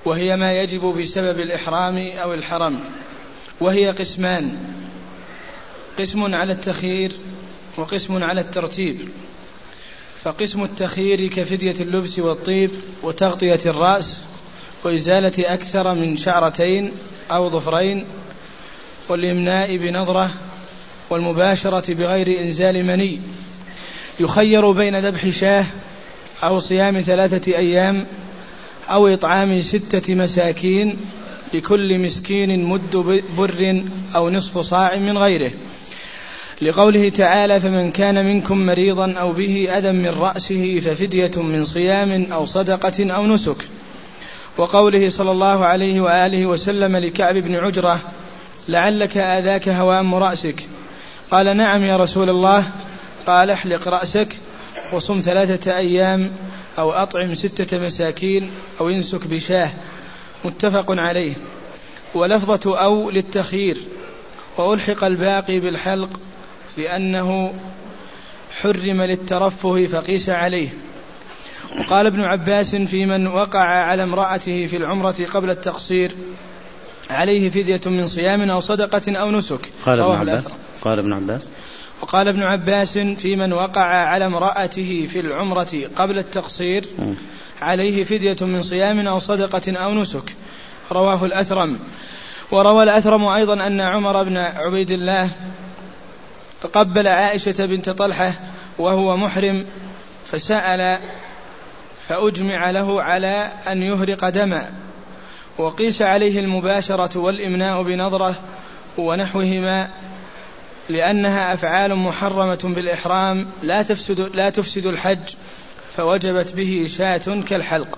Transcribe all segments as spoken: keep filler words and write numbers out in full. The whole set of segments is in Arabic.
وهي ما يجب بسبب الإحرام أو الحرم، وهي قسمان: قسم على التخيير وقسم على الترتيب. فقسم التخيير كفدية اللبس والطيب وتغطية الرأس وإزالة أكثر من شعرتين أو ظفرين والإمناء بنظرة والمباشرة بغير إنزال مني. يخير بين ذبح شاه أو صيام ثلاثة أيام أو إطعام ستة مساكين لكل مسكين مد بر أو نصف صاع من غيره، لقوله تعالى: فمن كان منكم مريضا أو به أذى من رأسه ففدية من صيام أو صدقة أو نسك. وقوله صلى الله عليه وآله وسلم لكعب بن عجرة: لعلك آذاك هوام رأسك. قال: نعم يا رسول الله. قال: احلق رأسك وصم ثلاثة أيام أو أطعم ستة مساكين أو انسك بشاه. متفق عليه. ولفظة أو للتخيير، وألحق الباقي بالحلق لأنه حرم للترفه فقيس عليه. وقال ابن عباس في من وقع على امرأته في العمرة قبل التقصير عليه فدية من صيام أو صدقة أو نسك. قال ابن عباس قال ابن عباس وقال ابن عباس في من وقع على امرأته في العمرة قبل التقصير عليه فدية من صيام أو صدقة أو نسك. رواه الأثرم. وروى الأثرم أيضا أن عمر بن عبيد الله قبل عائشة بنت طلحة وهو محرم فسأل فأجمع له على أن يهرق دما، وقيس عليه المباشرة والإمناء بنظرة ونحوهما، لأنها أفعال محرمة بالإحرام لا تفسد, لا تفسد الحج، فوجبت به شاة كالحلق.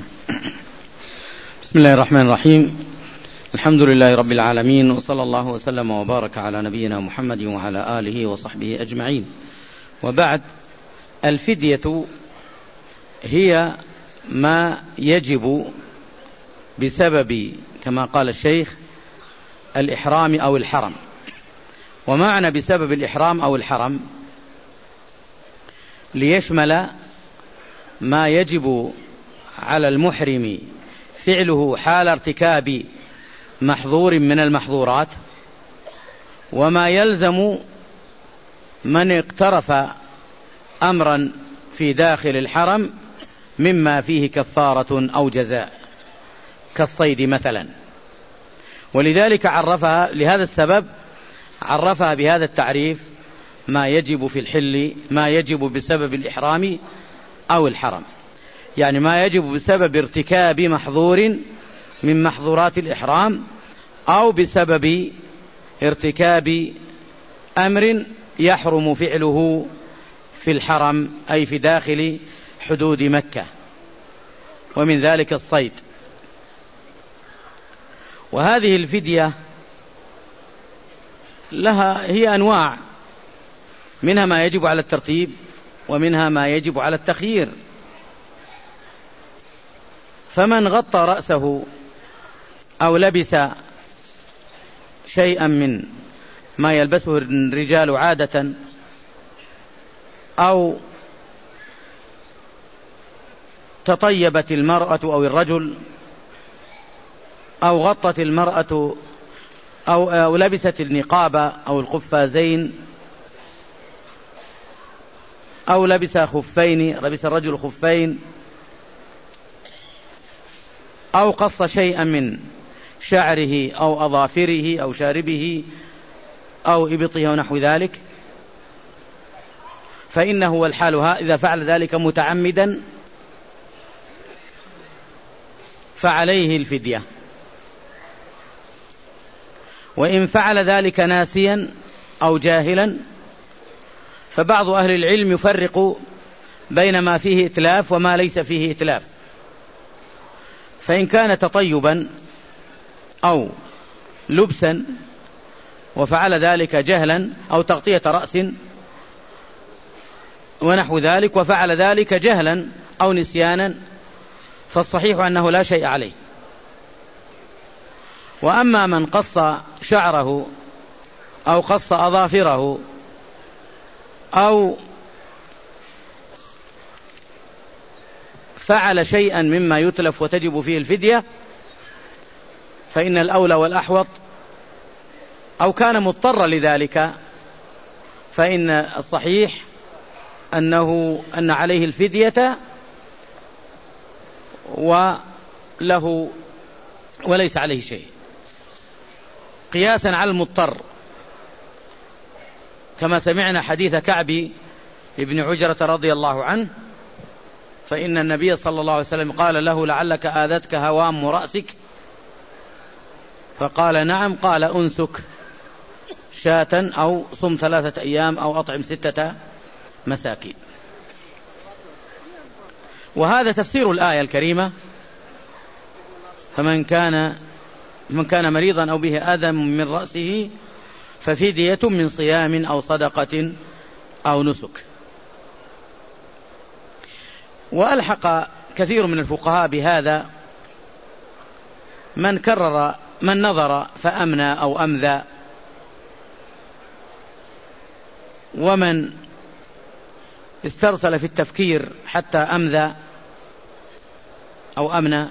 بسم الله الرحمن الرحيم. الحمد لله رب العالمين، وصلى الله وسلم وبارك على نبينا محمد وعلى آله وصحبه أجمعين. وبعد، الفدية هي ما يجب بسبب كما قال الشيخ الإحرام أو الحرم. ومعنى بسبب الإحرام أو الحرم ليشمل ما يجب على المحرم فعله حال ارتكاب محظور من المحظورات، وما يلزم من اقترف أمرا في داخل الحرم مما فيه كفارة أو جزاء كالصيد مثلا. ولذلك عرفها لهذا السبب عرفها بهذا التعريف: ما يجب في الحل، ما يجب بسبب الإحرام أو الحرم، يعني ما يجب بسبب ارتكاب محظور من محظورات الإحرام أو بسبب ارتكاب أمر يحرم فعله في الحرم أي في داخل حدود مكة، ومن ذلك الصيد. وهذه الفدية لها هي أنواع، منها ما يجب على الترتيب ومنها ما يجب على التخيير. فمن غطى رأسه أو لبس شيئا من ما يلبسه الرجال عادة، أو تطيبت المرأة أو الرجل، أو غطت المرأة أو, أو لبست النقاب أو القفازين، أو لبس خفين، لبس الرجل خفين، أو قص شيئا من شعره أو أظافره أو شاربه أو إبطه ونحو ذلك، فإنه والحالها إذا فعل ذلك متعمدا فعليه الفدية. وإن فعل ذلك ناسيا أو جاهلا فبعض أهل العلم يفرق بين ما فيه إتلاف وما ليس فيه إتلاف. فإن كان تطيبا أو لبسا وفعل ذلك جهلا، أو تغطية رأس ونحو ذلك وفعل ذلك جهلا أو نسيانا، فالصحيح أنه لا شيء عليه. وأما من قص شعره أو قص أظافره أو فعل شيئا مما يتلف وتجب فيه الفدية، فإن الأولى والأحوط، أو كان مضطرا لذلك، فإن الصحيح أنه أن عليه الفدية وله وليس عليه شيء، قياسا على المضطر، كما سمعنا حديث كعب بن عجرة رضي الله عنه، فإن النبي صلى الله عليه وسلم قال له: لعلك آذتك هوام رأسك؟ فقال: نعم. قال: أنسك شاة أو صم ثلاثة أيام أو أطعم ستة مساكين. وهذا تفسير الآية الكريمة: فمن كان من كان مريضا أو به أذى من رأسه ففدية من صيام أو صدقة أو نسك. وألحق كثير من الفقهاء بهذا من كرر من نظر فأمنى أو أمذى، ومن استرسل في التفكير حتى أمذى أو أمنى،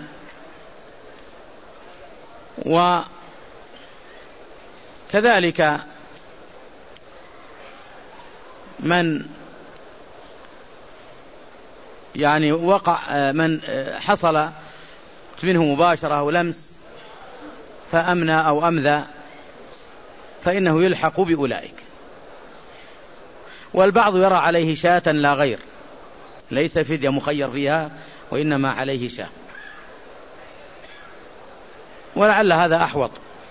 وكذلك من يعني وقع من حصل منه مباشرة أو لمس فأمنى أو أمذى، فإنه يلحق بأولئك. والبعض يرى عليه شاة لا غير، ليس فدية مخير فيها، وإنما عليه شاة، ولعل هذا أحوط،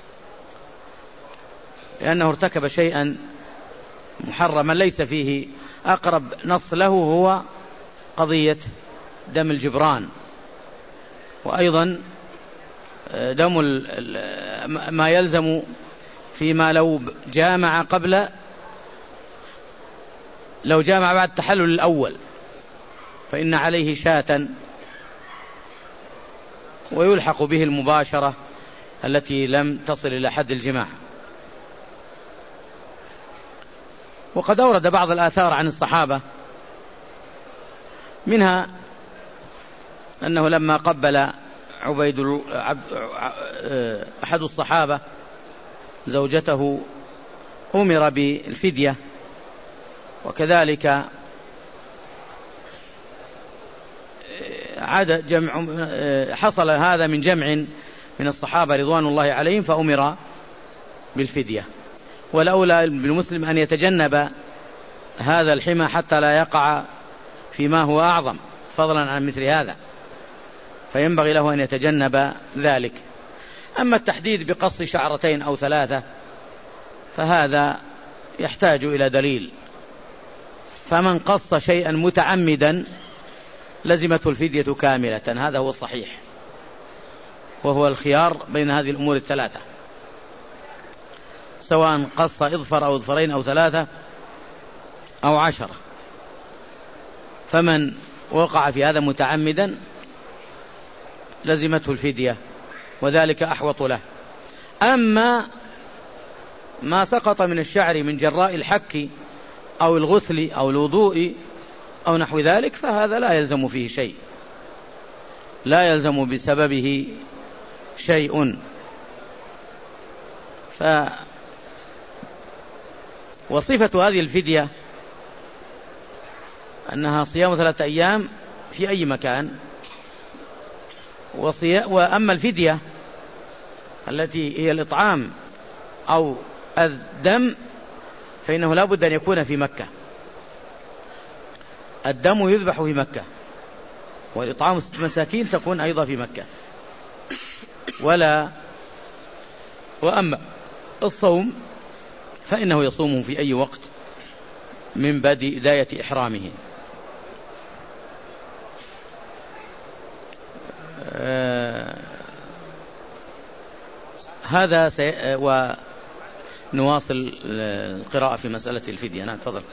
لأنه ارتكب شيئا محرما ليس فيه. أقرب نص له هو قضية دم الجبران، وأيضا دم ما يلزم فيما لو جامع قبل لو جامع بعد التحلل الأول فإن عليه شاة، ويلحق به المباشرة التي لم تصل إلى حد الجماع. وقد أورد بعض الآثار عن الصحابة، منها أنه لما قبل عبيد أحد الصحابة زوجته أمر بالفدية، وكذلك عاد جمع حصل هذا من جمع من الصحابة رضوان الله عليهم فأمر بالفدية. والأولى بالمسلم أن يتجنب هذا الحمى حتى لا يقع فيما هو أعظم فضلا عن مثل هذا، فينبغي له أن يتجنب ذلك. أما التحديد بقص شعرتين أو ثلاثة فهذا يحتاج إلى دليل، فمن قص شيئا متعمدا لزمته الفدية كاملة، هذا هو الصحيح، وهو الخيار بين هذه الأمور الثلاثة، سواء قص إظفر أو إظفرين أو ثلاثة أو عشرة. فمن وقع في هذا متعمدا لزمته الفدية، وذلك أحوط له. أما ما سقط من الشعر من جراء الحك أو الغسل أو الوضوء أو نحو ذلك فهذا لا يلزم فيه شيء، لا يلزم بسببه شيء. ف وصفة هذه الفدية أنها صيام ثلاثة أيام في أي مكان، وصي... وأما الفدية التي هي الإطعام أو الدم فإنه لا بد أن يكون في مكة. الدم يذبح في مكة، والإطعام ست مساكين تكون أيضا في مكة. ولا وأما الصوم فإنه يصومه في أي وقت من بداية إحرامه. آه هذا سي... آه ونواصل القراءة في مسألة الفدية. نعم تفضل.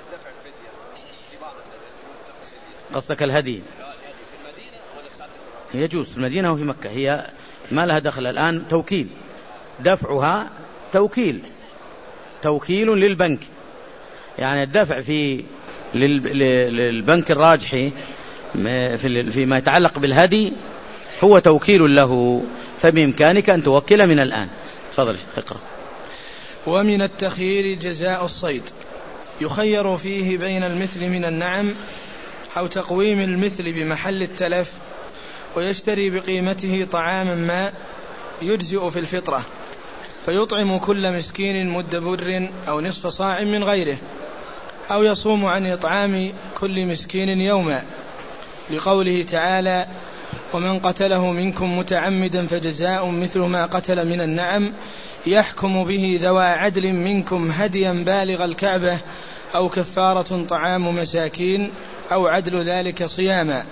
قصدك الهدي يجوز في المدينة وفي مكة، هي ما لها دخل الآن، توكيل، دفعها توكيل توكيل للبنك، يعني الدفع في للبنك الراجحي فيما يتعلق بالهدي هو توكيل له فبإمكانك أن توكل من الآن. تفضل اقرأ. ومن التخيير جزاء الصيد، يخير فيه بين المثل من النعم أو تقويم المثل بمحل التلف، ويشتري بقيمته طعاما ما يجزئ في الفطرة، فيطعم كل مسكين مد بر أو نصف صاع من غيره، أو يصوم عن إطعام كل مسكين يوما، لقوله تعالى: ومن قتله منكم متعمدا فجزاء مثل ما قتل من النعم يحكم به ذوى عدل منكم هديا بالغ الكعبة أو كفارة طعام مساكين أو عدل ذلك صياما.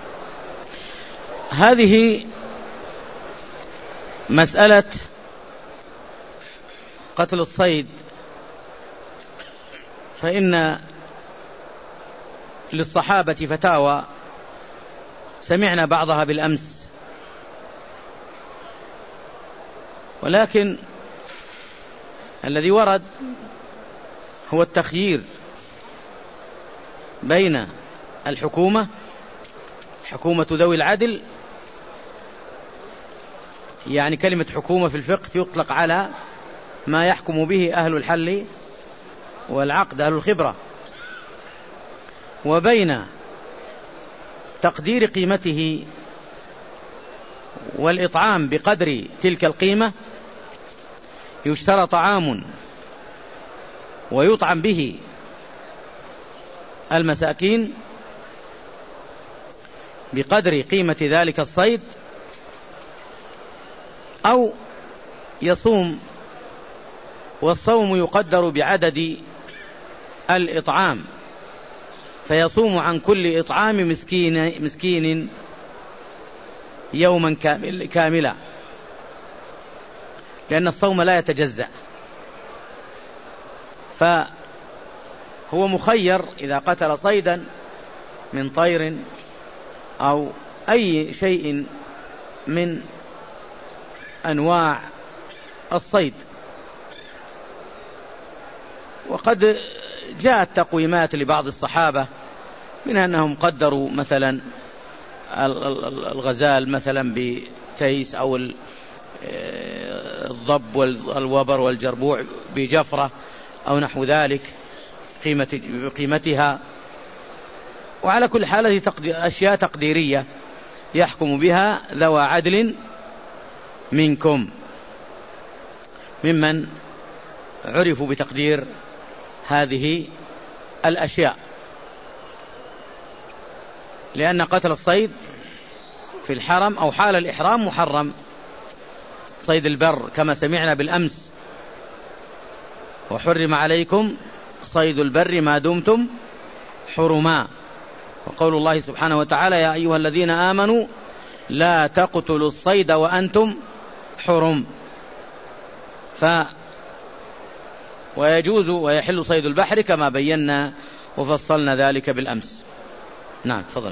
هذه مسألة قتل الصيد، فإن للصحابة فتاوى سمعنا بعضها بالأمس، ولكن الذي ورد هو التخيير بين الحكومة حكومة ذوي العدل، يعني كلمة حكومة في الفقه يطلق على ما يحكم به أهل الحل والعقد، أهل الخبرة، وبين تقدير قيمته والإطعام بقدر تلك القيمة، يشترى طعام ويطعم به المساكين بقدر قيمة ذلك الصيد، أو يصوم والصوم يقدر بعدد الإطعام، فيصوم عن كل إطعام مسكين, مسكين يوما كاملا، لأن الصوم لا يتجزأ، فهو مخير إذا قتل صيدا من طير أو أي شيء من أنواع الصيد. وقد جاءت تقويمات لبعض الصحابة من أنهم قدروا مثلا الغزال مثلا بتيس، أو الضب والوبر والجربوع بجفرة أو نحو ذلك قيمة بقيمتها. وعلى كل حال هذه أشياء تقديرية يحكم بها ذوى عدل منكم ممن عرفوا بتقدير هذه الأشياء، لأن قتل الصيد في الحرم أو حال الإحرام محرم، صيد البر كما سمعنا بالأمس: وحرم عليكم صيد البر ما دمتم حرما. وقول الله سبحانه وتعالى: يا أيها الذين آمنوا لا تقتلوا الصيد وأنتم حرم. ف ويجوز ويحل صيد البحر كما بينا وفصلنا ذلك بالأمس. نعم تفضل.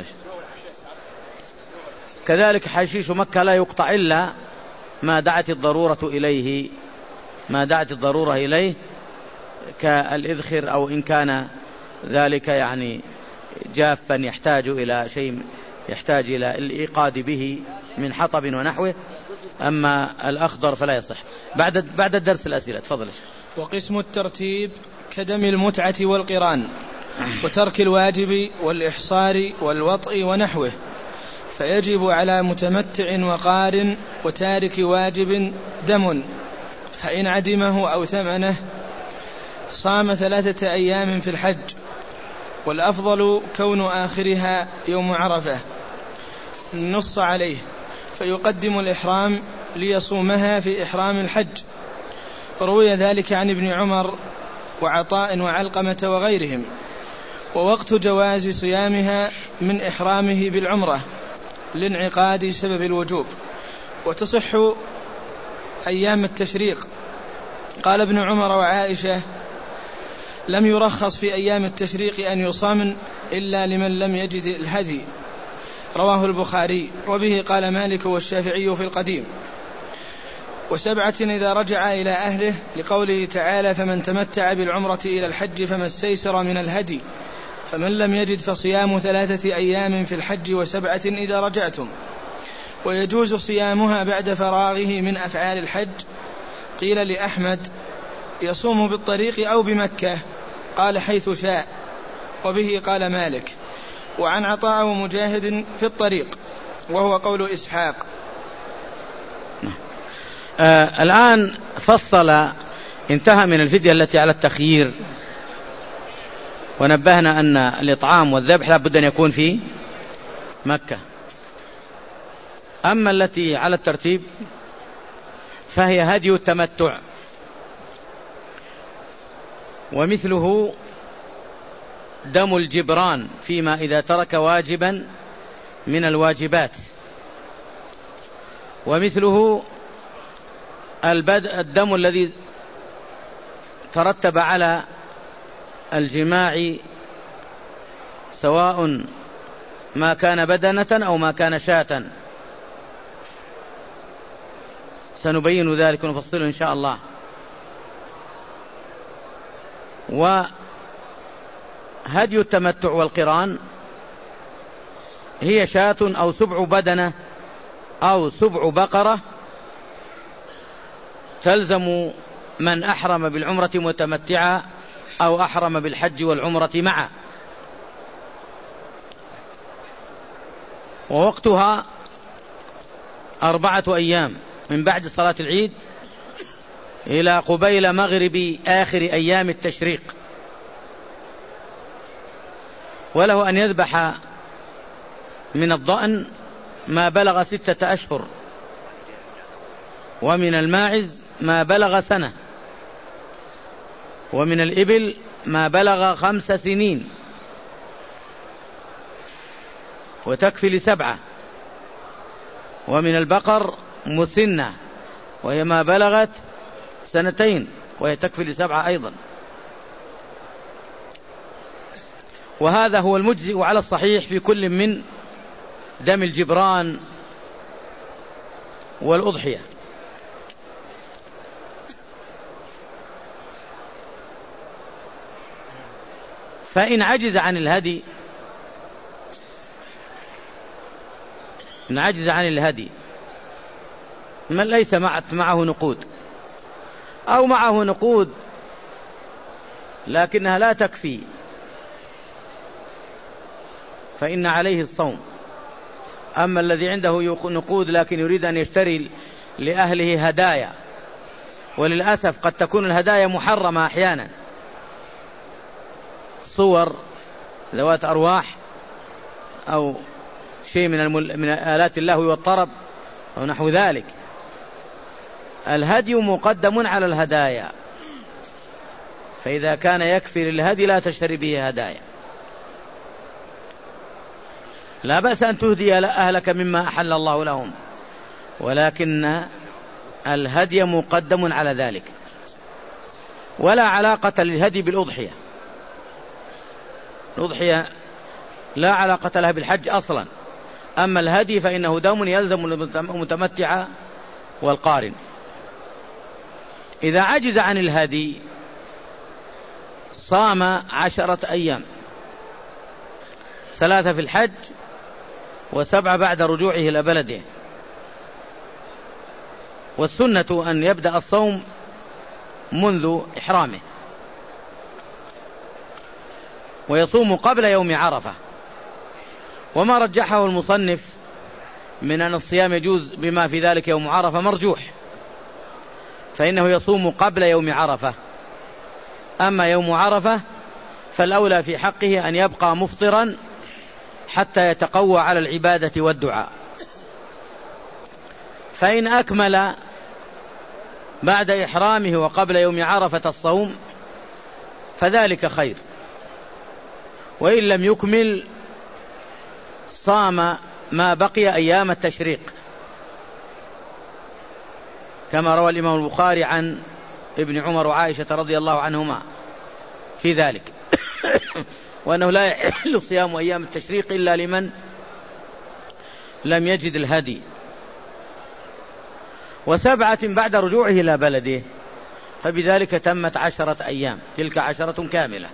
كذلك حشيش مكة لا يقطع إلا ما دعت الضرورة إليه، ما دعت الضرورة إليه كالإذخر، أو إن كان ذلك يعني جافا يحتاج إلى شيء، يحتاج إلى الإيقاد به من حطب ونحوه، أما الأخضر فلا يصح. بعد بعد الدرس الأسئلة تفضل. وقسم الترتيب كدم المتعة والقران وترك الواجب والإحصار والوطء ونحوه، فيجب على متمتع وقار وتارك واجب دم، فإن عدمه أو ثمنه صام ثلاثة أيام في الحج، والأفضل كون آخرها يوم عرفة، نص عليه، فيقدم الإحرام ليصومها في إحرام الحج. روي ذلك عن ابن عمر وعطاء وعلقمة وغيرهم. ووقت جواز صيامها من إحرامه بالعمرة لانعقاد سبب الوجوب، وتصح أيام التشريق. قال ابن عمر وعائشة: لم يرخص في أيام التشريق أن يصام إلا لمن لم يجد الهدي، رواه البخاري. وبه قال مالك والشافعي في القديم. وسبعة إذا رجع إلى أهله، لقوله تعالى: فمن تمتع بالعمرة إلى الحج فما استيسر من الهدي، فمن لم يجد فصيام ثلاثة أيام في الحج وسبعة إذا رجعتم. ويجوز صيامها بعد فراغه من أفعال الحج. قيل لأحمد: يصوم بالطريق أو بمكة؟ قال: حيث شاء. وبه قال مالك. وعن عطاء ومجاهد في الطريق، وهو قول إسحاق. آه الآن فصل، انتهى من الفدية التي على التخيير، ونبهنا أن الإطعام والذبح لا بد أن يكون في مكة. أما التي على الترتيب فهي هدي التمتع، ومثله دم الجبران فيما إذا ترك واجبا من الواجبات، ومثله الدم الذي ترتب على الجماع، سواء ما كان بدنة أو ما كان شاة. سنبين ذلك ونفصله إن شاء الله. وهدي التمتع والقران هي شاة أو سبع بدنة أو سبع بقرة تلزم من أحرم بالعمرة متمتعا أو أحرم بالحج والعمرة معا. ووقتها أربعة أيام من بعد صلاة العيد إلى قبيل مغرب آخر أيام التشريق. وله أن يذبح من الضأن ما بلغ ستة أشهر، ومن الماعز ما بلغ سنة، ومن الإبل ما بلغ خمس سنين، وتكفي لسبعة، ومن البقر مسنة وهي ما بلغت سنتين وهي تكفي لسبعة أيضا. وهذا هو المجزئ على الصحيح في كل من دم الجبران والأضحية. فإن عجز عن الهدي إن عجز عن الهدي من ليس معه نقود، أو معه نقود لكنها لا تكفي، فإن عليه الصوم. أما الذي عنده نقود لكن يريد أن يشتري لأهله هدايا، وللأسف قد تكون الهدايا محرمة أحيانا، صور ذوات أرواح أو شيء من, المل... من آلات اللهو والطرب أو نحو ذلك، الهدي مقدم على الهدايا، فإذا كان يكفي للهدي لا تشتري به هدايا. لا بأس أن تهدي أهلك مما أحل الله لهم، ولكن الهدي مقدم على ذلك. ولا علاقة للهدي بالأضحية، الأضحية لا علاقة لها بالحج أصلا. أما الهدي فإنه دم يلزم المتمتع والقارن. إذا عجز عن الهدي صام عشرة أيام، ثلاثة في الحج وسبعة بعد رجوعه إلى بلده. والسنة أن يبدأ الصوم منذ إحرامه، ويصوم قبل يوم عرفة. وما رجحه المصنف من أن الصيام يجوز بما في ذلك يوم عرفة مرجوح، فإنه يصوم قبل يوم عرفة. أما يوم عرفة فالأولى في حقه أن يبقى مفطرا حتى يتقوى على العبادة والدعاء. فإن أكمل بعد إحرامه وقبل يوم عرفة الصوم فذلك خير، وإن لم يكمل صام ما بقي أيام التشريق، كما روى الإمام البخاري عن ابن عمر وعائشة رضي الله عنهما في ذلك وأنه لا يحل صيام أيام التشريق إلا لمن لم يجد الهدي. وسبعة بعد رجوعه إلى بلده، فبذلك تمت عشرة أيام، تلك عشرة كاملة.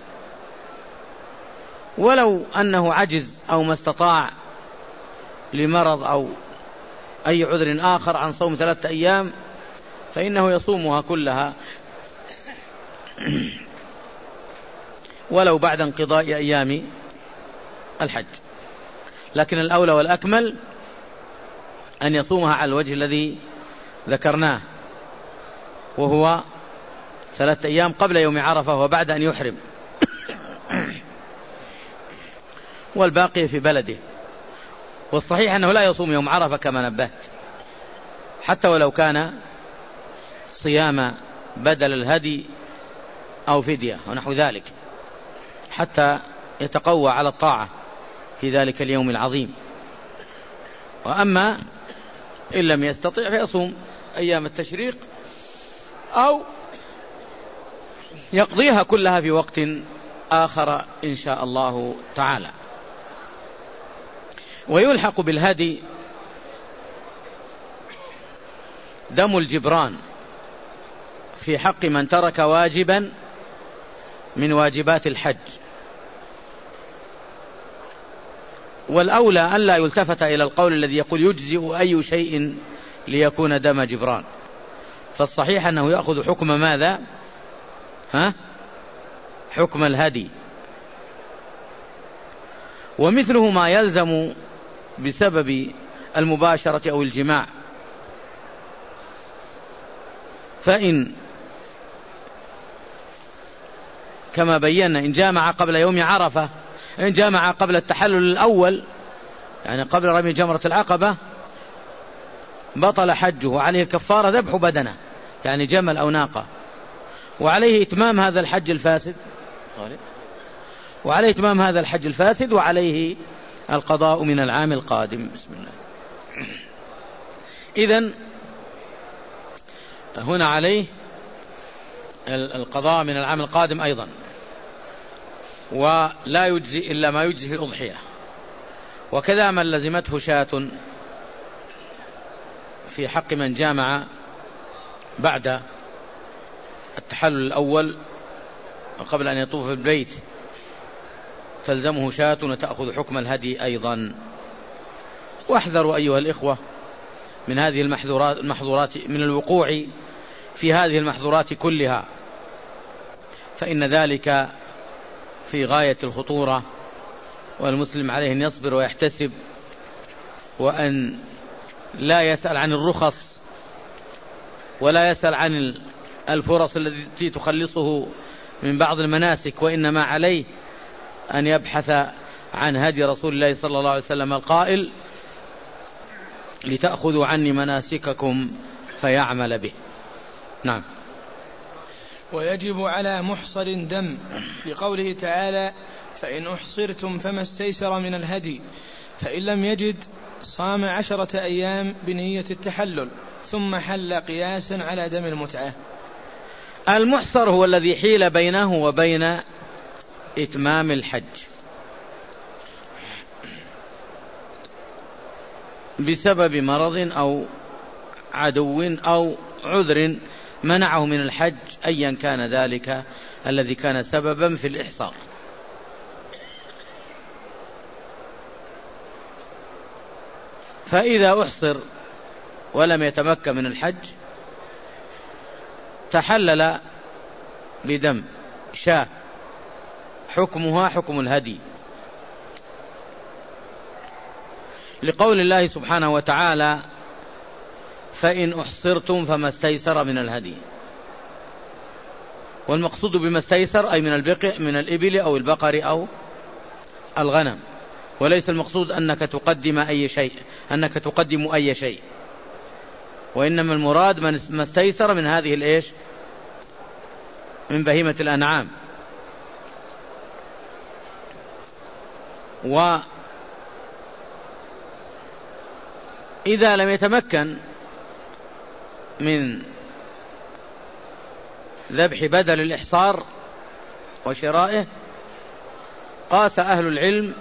ولو أنه عجز أو ما استطاع لمرض أو أي عذر آخر عن صوم ثلاثة أيام فإنه يصومها كلها ولو بعد انقضاء أيام الحج، لكن الأولى والأكمل أن يصومها على الوجه الذي ذكرناه، وهو ثلاثة أيام قبل يوم عرفة وبعد أن يحرم، والباقي في بلده. والصحيح أنه لا يصوم يوم عرفة كما نبهت، حتى ولو كان صيام بدل الهدي أو فدية ونحو ذلك، حتى يتقوى على الطاعة في ذلك اليوم العظيم. وأما إن لم يستطع فيصوم أيام التشريق أو يقضيها كلها في وقت آخر إن شاء الله تعالى. ويلحق بالهدي دم الجبران في حق من ترك واجبا من واجبات الحج، والأولى أن لا يلتفت إلى القول الذي يقول يجزئ أي شيء ليكون دم جبران، فالصحيح أنه يأخذ حكم ماذا؟ ها؟ حكم الهدي. ومثله ما يلزم بسبب المباشرة أو الجماع، فإن كما بينا إن جامع قبل يوم عرفة، إن جامع قبل التحلل الأول يعني قبل رمي جمرة العقبة بطل حجه، وعليه الكفارة ذبح بدنه يعني جمل أو ناقة، وعليه إتمام هذا الحج الفاسد وعليه إتمام هذا الحج الفاسد وعليه القضاء من العام القادم. بسم الله. إذن هنا عليه القضاء من العام القادم أيضا، ولا يجزي إلا ما يجزي في الأضحية. وكذا من لزمته شاة في حق من جامع بعد التحلل الأول قبل أن يطوف بالبيت تلزمه شاة وتأخذ حكم الهدي أيضا. واحذروا أيها الإخوة من هذه المحظورات, المحظورات من الوقوع في هذه المحظورات كلها، فإن ذلك في غاية الخطورة، والمسلم عليه أن يصبر ويحتسب، وأن لا يسأل عن الرخص ولا يسأل عن الفرص التي تخلصه من بعض المناسك، وإنما عليه أن يبحث عن هدي رسول الله صلى الله عليه وسلم القائل لتأخذوا عني مناسككم فيعمل به. نعم. ويجب على محصر دم لقوله تعالى فإن أحصرتم فما استيسر من الهدي، فإن لم يجد صام عشرة أيام بنية التحلل ثم حل قياسا على دم المتعة. المحصر هو الذي حيل بينه وبين إتمام الحج بسبب مرض أو عدو أو عذر منعه من الحج، أيا كان ذلك الذي كان سببا في الإحصار. فإذا أحصر ولم يتمكن من الحج تحلل بدم شاة حكمها حكم الهدي، لقول الله سبحانه وتعالى فإن أحصرتم فما استيسر من الهدي. والمقصود بما استيسر أي من البقع من الإبل أو البقر أو الغنم، وليس المقصود أنك تقدم أي شيء أنك تقدم أي شيء وإنما المراد ما استيسر من هذه الإيش من بهيمة الأنعام. وإذا لم يتمكن من ذبح بدل الإحصار وشرائه قاس أهل العلم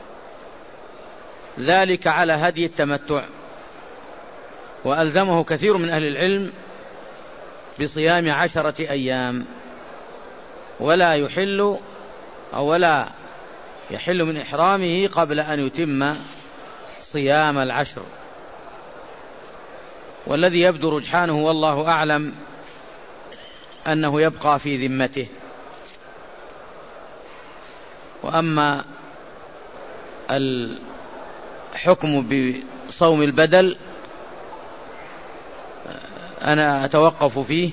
ذلك على هدي التمتع، وألزمه كثير من أهل العلم بصيام عشرة أيام، ولا يحل أو ولا يحل من إحرامه قبل أن يتم صيام العشر. والذي يبدو رجحانه والله أعلم أنه يبقى في ذمته. وأما الحكم بصوم البدل أنا أتوقف فيه،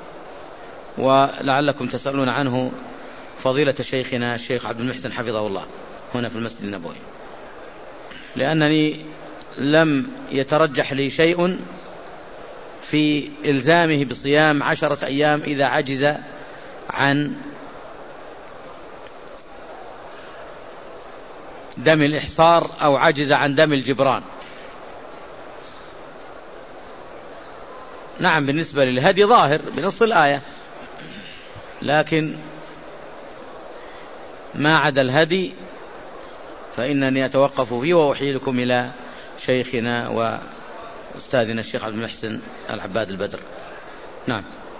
ولعلكم تسألون عنه فضيلة شيخنا الشيخ عبد المحسن حفظه الله هنا في المسجد النبوي، لأنني لم يترجح لي شيء في إلزامه بصيام عشرة أيام إذا عجز عن دم الإحصار أو عجز عن دم الجبران. نعم بالنسبة للهدي ظاهر بنص الآية، لكن ما عدا الهدي فإنني أتوقف فيه وأحيلكم إلى شيخنا وأستاذنا الشيخ عبد المحسن العباد البدر. نعم.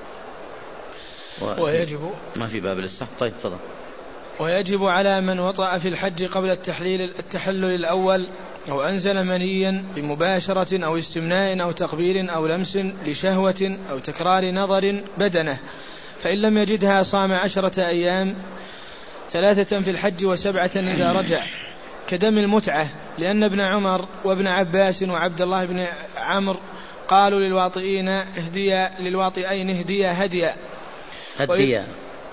ويجب ما في باب لسه. طيب تفضل. ويجب على من وطأ في الحج قبل التحليل التحلل الأول أو أنزل منيا بمباشرة أو استمناء أو تقبيل أو لمس لشهوة أو تكرار نظر بدنه، فإن لم يجدها صام عشرة أيام، ثلاثة في الحج وسبعة إذا رجع، كدم المتعة، لأن ابن عمر وابن عباس وعبد الله بن عمرو قالوا للواطئين اهديا للواطئين اهديا هديا هديا.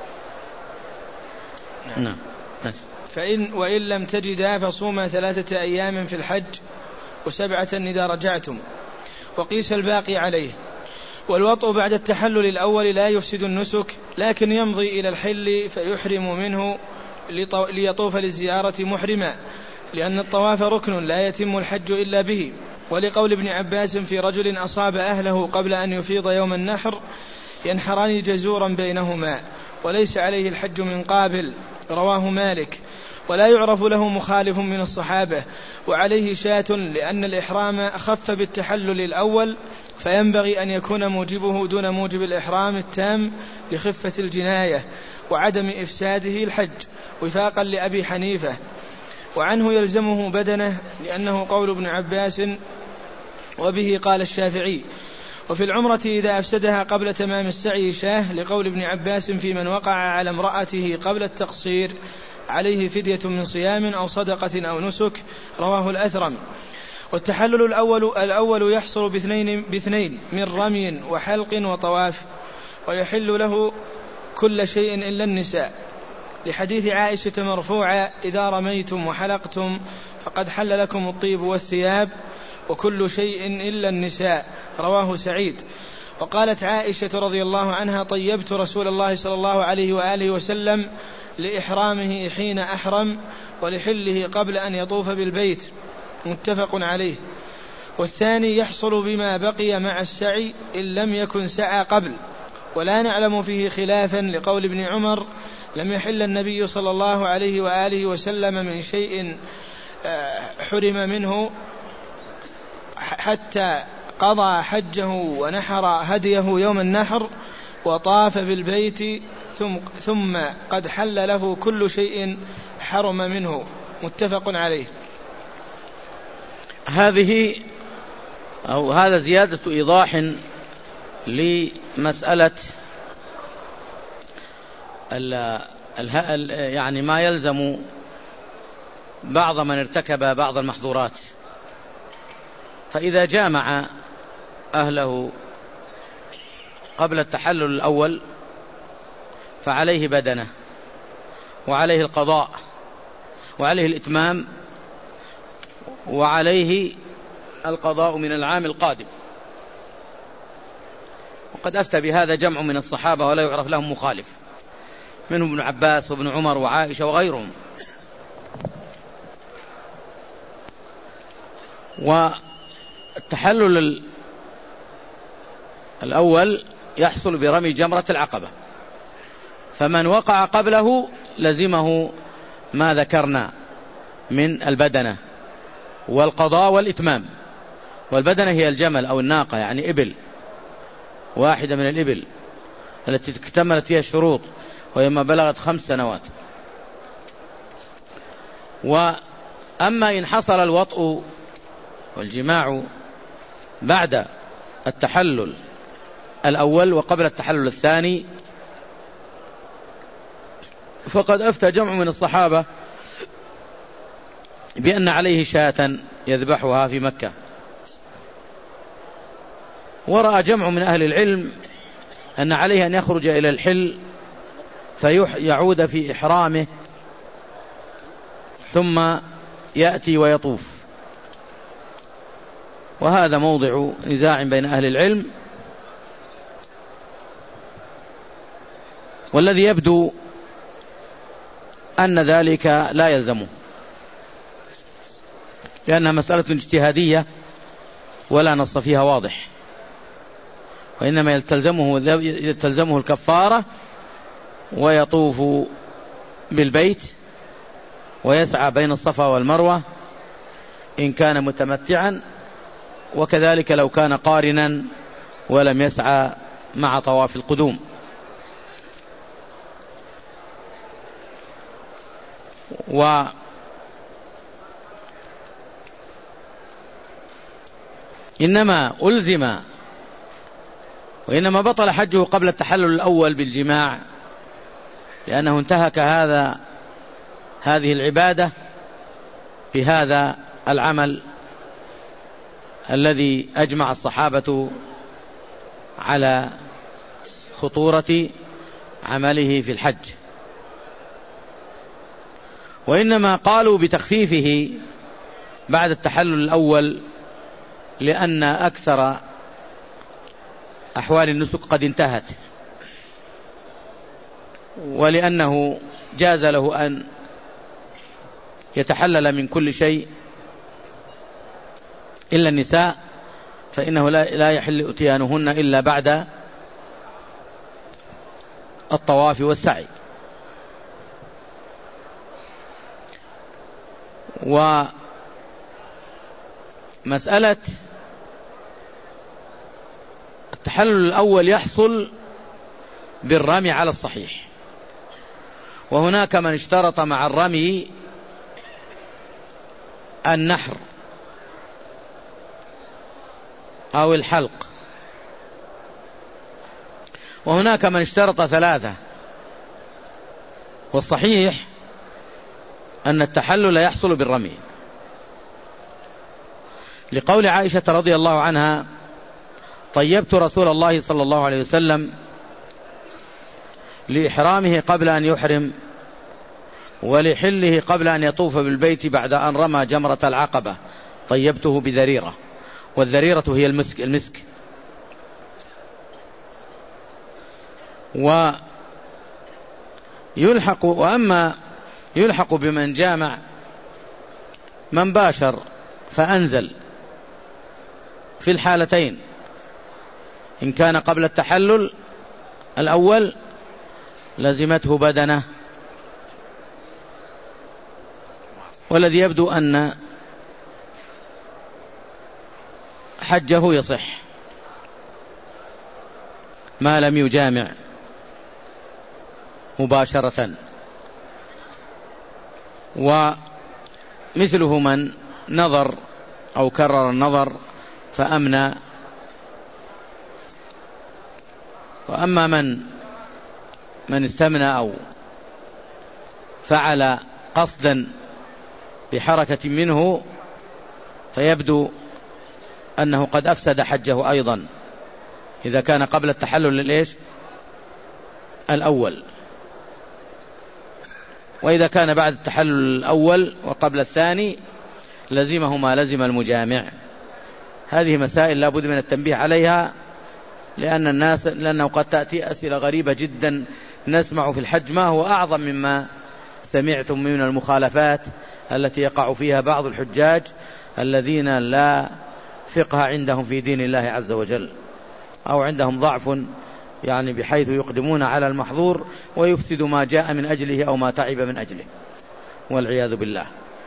نعم. فإن وإن لم تجدا فصوما ثلاثة أيام في الحج وسبعة إذا رجعتم، وقيس الباقي عليه. والوطء بعد التحلل الأول لا يفسد النسك، لكن يمضي إلى الحل فيحرم منه ليطوف للزيارة محرما، لأن الطواف ركن لا يتم الحج إلا به. ولقول ابن عباس في رجل أصاب أهله قبل أن يفيض يوم النحر ينحران جزورا بينهما وليس عليه الحج من قابل، رواه مالك. ولا يعرف له مخالف من الصحابة، وعليه شاة، لأن الإحرام أخف بالتحلل الأول، فينبغي أن يكون موجبه دون موجب الإحرام التام لخفة الجناية وعدم إفساده الحج، وفاقا لأبي حنيفة. وعنه يلزمه بدنه، لأنه قول ابن عباس وبه قال الشافعي. وفي العمرة إذا أفسدها قبل تمام السعي شاه، لقول ابن عباس في من وقع على امرأته قبل التقصير عليه فدية من صيام أو صدقة أو نسك، رواه الأثرم. والتحلل الأول, الأول يحصل باثنين, باثنين من رمي وحلق وطواف، ويحل له كل شيء إلا النساء، لحديث عائشة مرفوعة إذا رميتم وحلقتم فقد حل لكم الطيب والثياب وكل شيء إلا النساء، رواه سعيد. وقالت عائشة رضي الله عنها طيبت رسول الله صلى الله عليه وآله وسلم لإحرامه حين أحرم ولحله قبل أن يطوف بالبيت، متفق عليه. والثاني يحصل بما بقي مع السعي إن لم يكن سعى قبل، ولا نعلم فيه خلافا، لقول ابن عمر لم يحل النبي صلى الله عليه وآله وسلم من شيء حرم منه حتى قضى حجه ونحر هديه يوم النحر وطاف بالبيت ثم, ثم قد حل له كل شيء حرم منه، متفق عليه. هذه أو هذا زيادة إيضاح لمسألة ال ال يعني ما يلزم بعض من ارتكب بعض المحظورات. فإذا جامع أهله قبل التحلل الأول فعليه بدنه وعليه القضاء وعليه الإتمام وعليه القضاء من العام القادم. وقد أفتى بهذا جمع من الصحابة ولا يعرف لهم مخالف، منهم ابن عباس وابن عمر وعائشة وغيرهم. والتحلل الأول يحصل برمي جمرة العقبة، فمن وقع قبله لزمه ما ذكرنا من البدنة والقضاء والإتمام. والبدنة هي الجمل أو الناقة، يعني إبل واحدة من الإبل التي اكتملت فيها الشروط وهي ما بلغت خمس سنوات. وأما إن حصل الوطء والجماع بعد التحلل الأول وقبل التحلل الثاني، فقد أفتى جمع من الصحابة بأن عليه شاة يذبحها في مكة، ورأى جمع من أهل العلم أن عليه أن يخرج إلى الحل فيعود في إحرامه ثم يأتي ويطوف، وهذا موضع نزاع بين أهل العلم، والذي يبدو أن ذلك لا يلزمه، لأنها مسألة اجتهادية ولا نص فيها واضح، وإنما يلتزمه, يلتزمه الكفارة ويطوف بالبيت ويسعى بين الصفا والمروة إن كان متمتعا، وكذلك لو كان قارنا ولم يسعى مع طواف القدوم. وإنما ألزم وإنما بطل حجه قبل التحلل الأول بالجماع، لأنه انتهك هذا هذه العبادة بهذا العمل الذي أجمع الصحابة على خطورة عمله في الحج. وإنما قالوا بتخفيفه بعد التحلل الأول لأن أكثر أحوال النسك قد انتهت، ولأنه جاز له أن يتحلل من كل شيء إلا النساء، فإنه لا يحل أتيانهن إلا بعد الطواف والسعي. ومسألة التحلل الأول يحصل بالرمي على الصحيح، وهناك من اشترط مع الرمي النحر أو الحلق، وهناك من اشترط ثلاثة، والصحيح أن التحلل يحصل بالرمي، لقول عائشة رضي الله عنها: طيبت رسول الله صلى الله عليه وسلم لإحرامه قبل أن يحرم، ولحله قبل أن يطوف بالبيت بعد أن رمى جمرة العقبة، طيبته بذريرة، والذريرة هي المسك, المسك. ويلحق وأما يلحق بمن جامع من باشر فأنزل في الحالتين، إن كان قبل التحلل الأول لزمته بدنه، والذي يبدو أن حجه يصح ما لم يجامع مباشرة. ومثله من نظر أو كرر النظر فأمنى. وأما من من استمنى أو فعل قصدا بحركة منه فيبدو أنه قد أفسد حجه أيضا إذا كان قبل التحلل الإيش الأول، وإذا كان بعد التحلل الأول وقبل الثاني لزمه ما لزم المجامع. هذه مسائل لا بد من التنبيه عليها، لأن الناس لأنه قد تأتي أسئلة غريبة جدا نسمع في الحج ما هو أعظم مما سمعتم من المخالفات التي يقع فيها بعض الحجاج الذين لا فقه عندهم في دين الله عز وجل، أو عندهم ضعف يعني بحيث يقدمون على المحظور ويفسد ما جاء من أجله أو ما تعب من أجله، والعياذ بالله.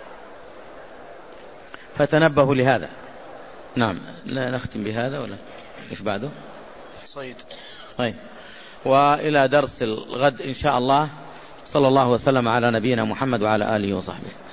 فتنبهوا لهذا. نعم، لا نختم بهذا ولا إيش بعده؟ صيد. طيب، وإلى درس الغد إن شاء الله. صلى الله وسلم على نبينا محمد وعلى آله وصحبه.